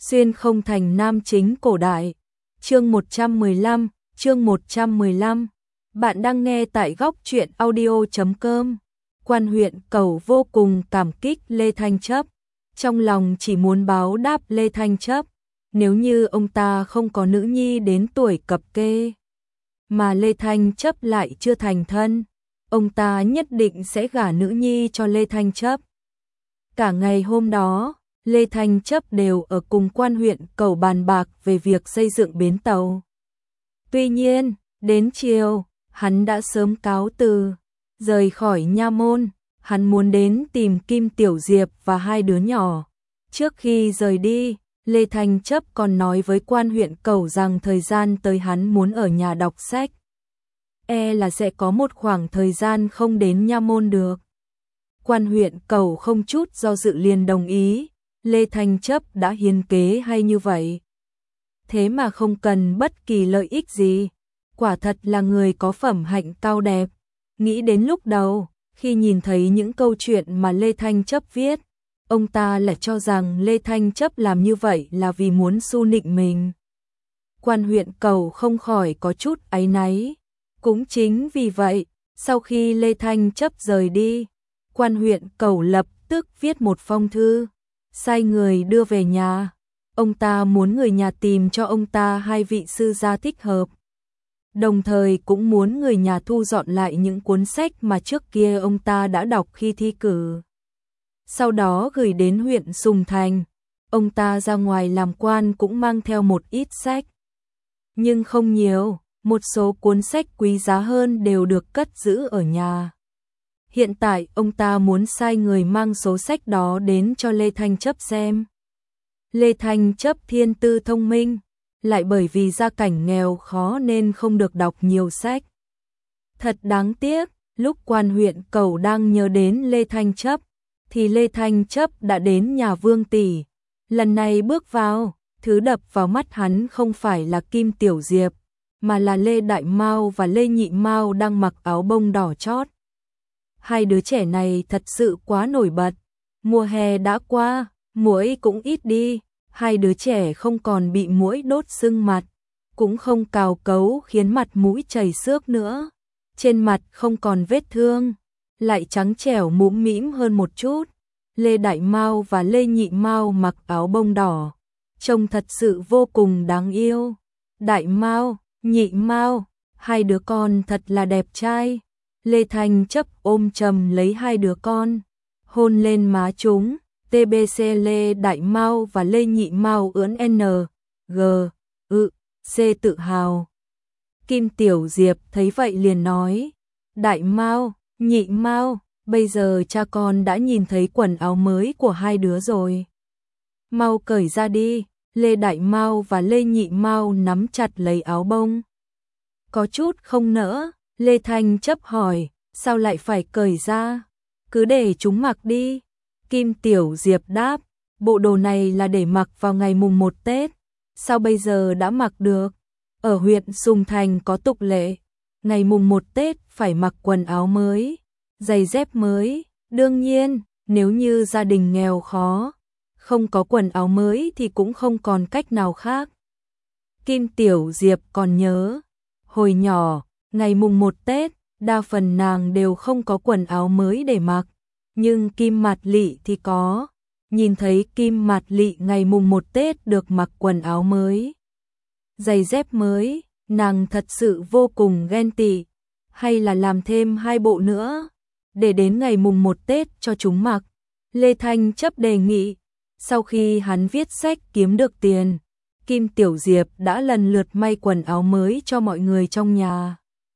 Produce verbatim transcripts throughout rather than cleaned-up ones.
Xuyên không thành nam chính cổ đại. Chương một trăm mười lăm, chương một trăm mười lăm. Bạn đang nghe tại góc truyện audio chấm com. Quan huyện Cẩu vô cùng cảm kích Lê Thanh Chấp, trong lòng chỉ muốn báo đáp Lê Thanh Chấp, nếu như ông ta không có nữ nhi đến tuổi cập kê, mà Lê Thanh Chấp lại chưa thành thân, ông ta nhất định sẽ gả nữ nhi cho Lê Thanh Chấp. Cả ngày hôm đó, Lê Thanh Chấp đều ở cùng quan huyện Cẩu bàn bạc về việc xây dựng bến tàu. Tuy nhiên, đến chiều, hắn đã sớm cáo từ, rời khỏi nha môn, hắn muốn đến tìm Kim Tiểu Diệp và hai đứa nhỏ. Trước khi rời đi, Lê Thanh Chấp còn nói với quan huyện Cẩu rằng thời gian tới hắn muốn ở nhà đọc sách. E là sẽ có một khoảng thời gian không đến nha môn được. Quan huyện Cẩu không chút do dự liền đồng ý, Lê Thanh Chấp đã hiền kế hay như vậy. Thế mà không cần bất kỳ lợi ích gì, quả thật là người có phẩm hạnh cao đẹp. Nghĩ đến lúc đầu, khi nhìn thấy những câu chuyện mà Lê Thanh Chấp viết, ông ta lại cho rằng Lê Thanh Chấp làm như vậy là vì muốn su nịnh mình. Quan huyện Cẩu không khỏi có chút áy náy. Cũng chính vì vậy, sau khi Lê Thanh Chấp rời đi, quan huyện Cẩu lập tức viết một phong thư, sai người đưa về nhà. Ông ta muốn người nhà tìm cho ông ta hai vị sư gia thích hợp. Đồng thời cũng muốn người nhà thu dọn lại những cuốn sách mà trước kia ông ta đã đọc khi thi cử. Sau đó gửi đến huyện Sùng Thành. Ông ta ra ngoài làm quan cũng mang theo một ít sách. Nhưng không nhiều, một số cuốn sách quý giá hơn đều được cất giữ ở nhà. Hiện tại ông ta muốn sai người mang số sách đó đến cho Lê Thanh Chấp xem. Lê Thanh Chấp thiên tư thông minh, lại bởi vì gia cảnh nghèo khó nên không được đọc nhiều sách. Thật đáng tiếc, lúc quan huyện Cẩu đang nhớ đến Lê Thanh Chấp, thì Lê Thanh Chấp đã đến nhà Vương tỷ. Lần này bước vào, thứ đập vào mắt hắn không phải là Kim Tiểu Diệp, mà là Lê Đại Mao và Lê Nhị Mao đang mặc áo bông đỏ chót. Hai đứa trẻ này thật sự quá nổi bật. Mùa hè đã qua, muỗi cũng ít đi, hai đứa trẻ không còn bị muỗi đốt sưng mặt, cũng không cào cấu khiến mặt mũi chảy xước nữa. Trên mặt không còn vết thương, lại trắng trẻo mũm mĩm hơn một chút. Lê Đại Mao và Lê Nhị Mao mặc áo bông đỏ, trông thật sự vô cùng đáng yêu. Đại Mao, Nhị Mao, hai đứa con thật là đẹp trai. Lê Thanh Chấp ôm chầm lấy hai đứa con, hôn lên má chúng. tê bê xê Lê Đại Mao và Lê Nhị Mao ưỡn N, G, ự, C tự hào. Kim Tiểu Diệp thấy vậy liền nói, Đại Mao, Nhị Mao, bây giờ cha con đã nhìn thấy quần áo mới của hai đứa rồi. Mau cởi ra đi. Lê Đại Mao và Lê Nhị Mao nắm chặt lấy áo bông. Có chút không nỡ, Lê Thanh Chấp hỏi, sao lại phải cởi ra? Cứ để chúng mặc đi. Kim Tiểu Diệp đáp, bộ đồ này là để mặc vào ngày mùng một Tết, sao bây giờ đã mặc được? Ở huyện Sùng Thành có tục lệ, ngày mùng một Tết phải mặc quần áo mới, giày dép mới. Đương nhiên, nếu như gia đình nghèo khó, không có quần áo mới thì cũng không còn cách nào khác. Kim Tiểu Diệp còn nhớ, hồi nhỏ, ngày mùng một Tết, đa phần nàng đều không có quần áo mới để mặc. Nhưng Kim Mạt Lị thì có. Nhìn thấy Kim Mạt Lị ngày mùng một Tết được mặc quần áo mới, giày dép mới, nàng thật sự vô cùng ghen tị. Hay là làm thêm hai bộ nữa, để đến ngày mùng một Tết cho chúng mặc. Lê Thanh Chấp đề nghị. Sau khi hắn viết sách kiếm được tiền, Kim Tiểu Diệp đã lần lượt may quần áo mới cho mọi người trong nhà.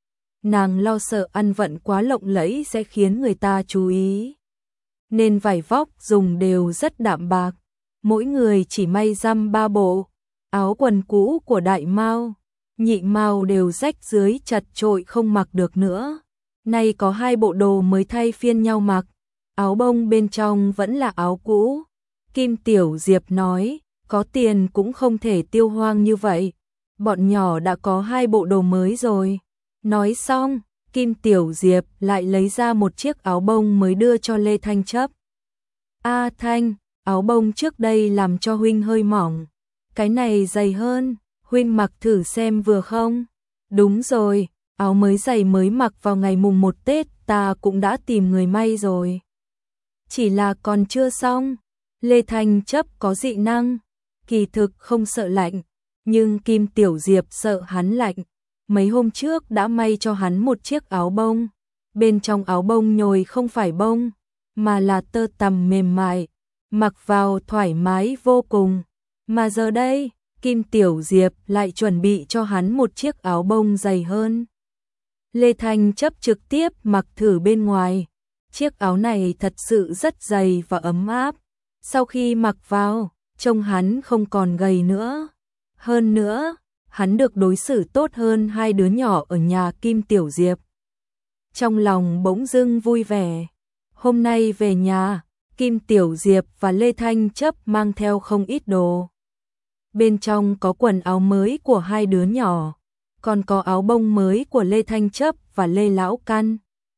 Nàng lo sợ ăn vận quá lộng lẫy sẽ khiến người ta chú ý, nên vải vóc dùng đều rất đạm bạc, mỗi người chỉ may dăm ba bộ. Áo quần cũ của Đại Mao, Nhị Mao đều rách dưới chật chội không mặc được nữa. Nay có hai bộ đồ mới thay phiên nhau mặc, áo bông bên trong vẫn là áo cũ. Kim Tiểu Diệp nói, có tiền cũng không thể tiêu hoang như vậy. Bọn nhỏ đã có hai bộ đồ mới rồi. Nói xong, Kim Tiểu Diệp lại lấy ra một chiếc áo bông mới đưa cho Lê Thanh Chấp. A Thanh, áo bông trước đây làm cho huynh hơi mỏng, cái này dày hơn, huynh mặc thử xem vừa không? Đúng rồi, áo mới giày mới mặc vào ngày mùng một Tết, ta cũng đã tìm người may rồi. Chỉ là còn chưa xong. Lê Thanh Chấp có dị năng, kỳ thực không sợ lạnh, nhưng Kim Tiểu Diệp sợ hắn lạnh. Mấy hôm trước đã may cho hắn một chiếc áo bông, bên trong áo bông nhồi không phải bông, mà là tơ tằm mềm mại, mặc vào thoải mái vô cùng. Mà giờ đây, Kim Tiểu Diệp lại chuẩn bị cho hắn một chiếc áo bông dày hơn. Lê Thanh Chấp trực tiếp mặc thử bên ngoài. Chiếc áo này thật sự rất dày và ấm áp. Sau khi mặc vào, trông hắn không còn gầy nữa. Hơn nữa, hắn được đối xử tốt hơn hai đứa nhỏ ở nhà Kim Tiểu Diệp. Trong lòng bỗng dưng vui vẻ. Hôm nay về nhà, Kim Tiểu Diệp và Lê Thanh Chấp mang theo không ít đồ. Bên trong có quần áo mới của hai đứa nhỏ, còn có áo bông mới của Lê Thanh Chấp và Lê Lão Căn.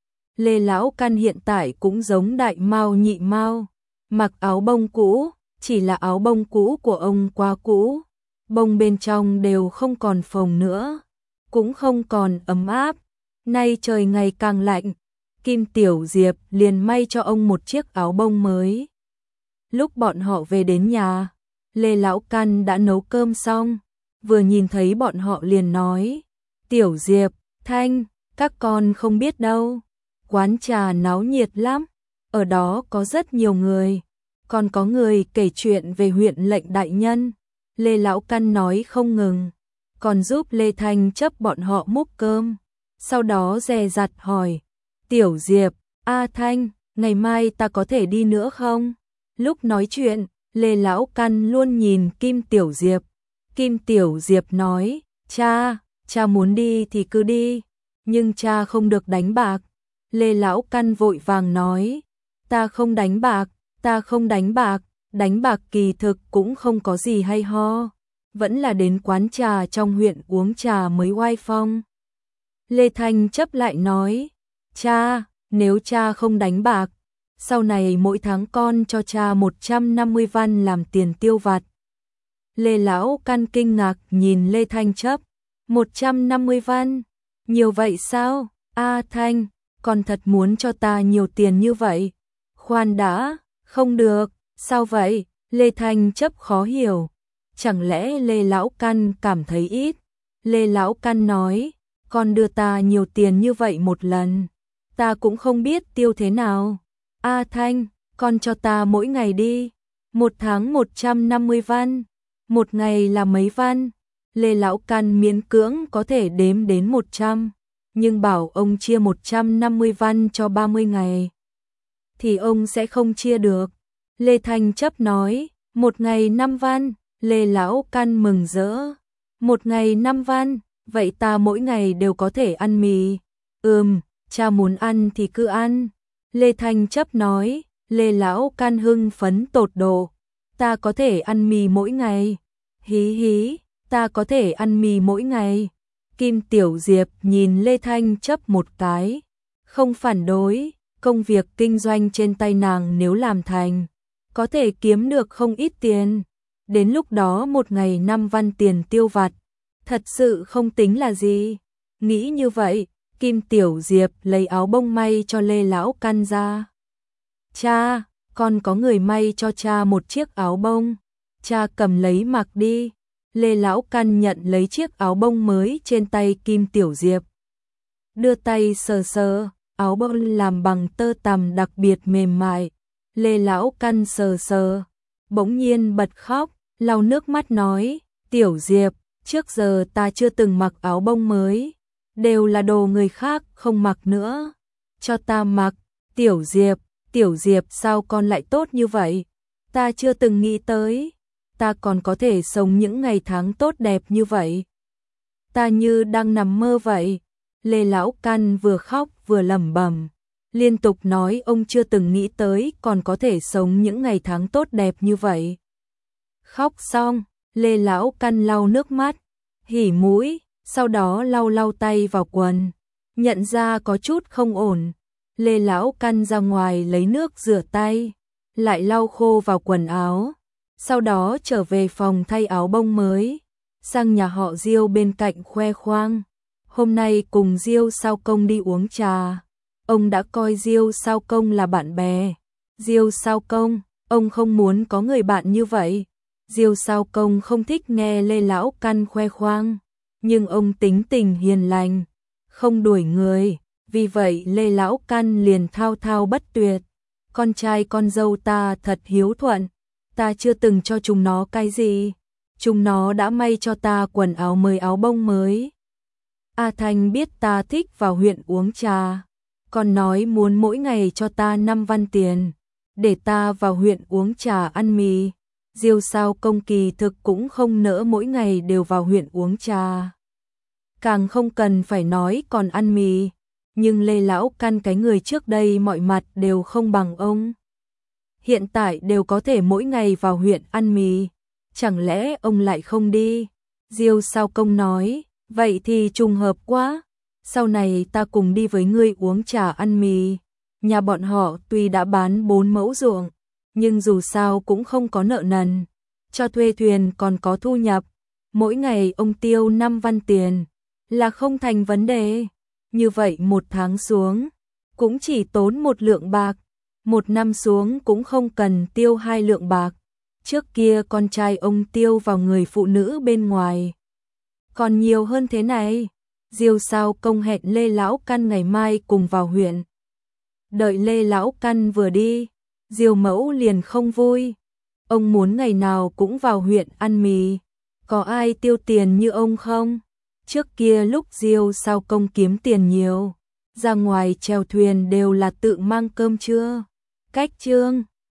Lê Lão Căn hiện tại cũng giống Đại Mao Nhị Mao, mặc áo bông cũ, chỉ là áo bông cũ của ông quá cũ, bông bên trong đều không còn phồng nữa, cũng không còn ấm áp. Nay trời ngày càng lạnh, Kim Tiểu Diệp liền may cho ông một chiếc áo bông mới. Lúc bọn họ về đến nhà, Lê Lão Căn đã nấu cơm xong, vừa nhìn thấy bọn họ liền nói: Tiểu Diệp, Thanh, các con không biết đâu, quán trà náo nhiệt lắm, ở đó có rất nhiều người, còn có người kể chuyện về huyện lệnh đại nhân. Lê Lão Căn nói không ngừng, còn giúp Lê Thanh Chấp bọn họ múc cơm, sau đó dè dặt hỏi: Tiểu Diệp, A Thanh, ngày mai ta có thể đi nữa không? Lúc nói chuyện, Lê Lão Căn luôn nhìn Kim Tiểu Diệp. Kim Tiểu Diệp nói: Cha, cha muốn đi thì cứ đi, nhưng cha không được đánh bạc. Lê Lão Căn vội vàng nói: Ta không đánh bạc, ta không đánh bạc, đánh bạc kỳ thực cũng không có gì hay ho, vẫn là đến quán trà trong huyện uống trà mới oai phong. Lê Thanh Chấp lại nói: Cha, nếu cha không đánh bạc, sau này mỗi tháng con cho cha một trăm năm mươi văn làm tiền tiêu vặt. Lê Lão Căn kinh ngạc nhìn Lê Thanh Chấp: một trăm năm mươi văn? Nhiều vậy sao? A Thanh, con thật muốn cho ta nhiều tiền như vậy? Khoan đã, không được, sao vậy? Lê Thanh Chấp khó hiểu. Chẳng lẽ Lê Lão Căn cảm thấy ít? Lê Lão Căn nói: Con đưa ta nhiều tiền như vậy một lần, ta cũng không biết tiêu thế nào. A Thanh, con cho ta mỗi ngày đi, một tháng một trăm năm mươi văn, một ngày là mấy văn? Lê Lão Căn miễn cưỡng có thể đếm đến một trăm, nhưng bảo ông chia một trăm năm mươi văn cho ba mươi ngày, thì ông sẽ không chia được. Lê Thanh Chấp nói: một ngày năm văn. Lê Lão Căn mừng rỡ: một ngày năm văn, vậy ta mỗi ngày đều có thể ăn mì. Ừm, cha muốn ăn thì cứ ăn. Lê Thanh Chấp nói. Lê Lão Căn hưng phấn tột độ: Ta có thể ăn mì mỗi ngày. Hí hí, ta có thể ăn mì mỗi ngày. Kim Tiểu Diệp nhìn Lê Thanh Chấp một cái, không phản đối, công việc kinh doanh trên tay nàng nếu làm thành, có thể kiếm được không ít tiền. Đến lúc đó một ngày năm văn tiền tiêu vặt, thật sự không tính là gì. Nghĩ như vậy, Kim Tiểu Diệp lấy áo bông may cho Lê Lão Căn ra. Cha, con có người may cho cha một chiếc áo bông, cha cầm lấy mặc đi. Lê Lão Căn nhận lấy chiếc áo bông mới trên tay Kim Tiểu Diệp, đưa tay sờ sờ, áo bông làm bằng tơ tằm đặc biệt mềm mại. Lê Lão Căn sờ sờ, bỗng nhiên bật khóc, lau nước mắt nói: Tiểu Diệp, trước giờ ta chưa từng mặc áo bông mới, đều là đồ người khác không mặc nữa, cho ta mặc. Tiểu Diệp, Tiểu Diệp sao con lại tốt như vậy? Ta chưa từng nghĩ tới, ta còn có thể sống những ngày tháng tốt đẹp như vậy. Ta như đang nằm mơ vậy. Lê Lão Căn vừa khóc vừa lẩm bẩm, liên tục nói ông chưa từng nghĩ tới còn có thể sống những ngày tháng tốt đẹp như vậy. Khóc xong, Lê Lão Căn lau nước mắt, hỉ mũi, sau đó lau lau tay vào quần, nhận ra có chút không ổn. Lê Lão Căn ra ngoài lấy nước rửa tay, lại lau khô vào quần áo, sau đó trở về phòng thay áo bông mới, sang nhà họ Diêu bên cạnh khoe khoang. Hôm nay cùng Diêu Sao Công đi uống trà. Ông đã coi Diêu Sao Công là bạn bè. Diêu Sao Công, ông không muốn có người bạn như vậy. Diêu Sao Công không thích nghe Lê Lão Căn khoe khoang, nhưng ông tính tình hiền lành, không đuổi người, vì vậy Lê Lão Căn liền thao thao bất tuyệt. Con trai con dâu ta thật hiếu thuận, ta chưa từng cho chúng nó cái gì, chúng nó đã may cho ta quần áo mới áo bông mới. A Thanh biết ta thích vào huyện uống trà, còn nói muốn mỗi ngày cho ta năm văn tiền, để ta vào huyện uống trà ăn mì. Diêu Sao Công kỳ thực cũng không nỡ mỗi ngày đều vào huyện uống trà, càng không cần phải nói còn ăn mì, nhưng Lê Lão Căn cái người trước đây mọi mặt đều không bằng ông, hiện tại đều có thể mỗi ngày vào huyện ăn mì, chẳng lẽ ông lại không đi? Diêu Sao Công nói, vậy thì trùng hợp quá, sau này ta cùng đi với ngươi uống trà ăn mì. Nhà bọn họ tuy đã bán bốn mẫu ruộng, nhưng dù sao cũng không có nợ nần, cho thuê thuyền còn có thu nhập, mỗi ngày ông tiêu năm văn tiền là không thành vấn đề. Như vậy một tháng xuống cũng chỉ tốn một lượng bạc, một năm xuống cũng không cần tiêu hai lượng bạc. Trước kia con trai ông tiêu vào người phụ nữ bên ngoài còn nhiều hơn thế này. Diêu Sao Công hẹn Lê Lão Căn ngày mai cùng vào huyện. Đợi Lê Lão Căn vừa đi, Diêu Mẫu liền không vui. Ông muốn ngày nào cũng vào huyện ăn mì, có ai tiêu tiền như ông không? Trước kia lúc Diêu Sao Công kiếm tiền nhiều, ra ngoài chèo thuyền đều là tự mang cơm trưa, cách trương.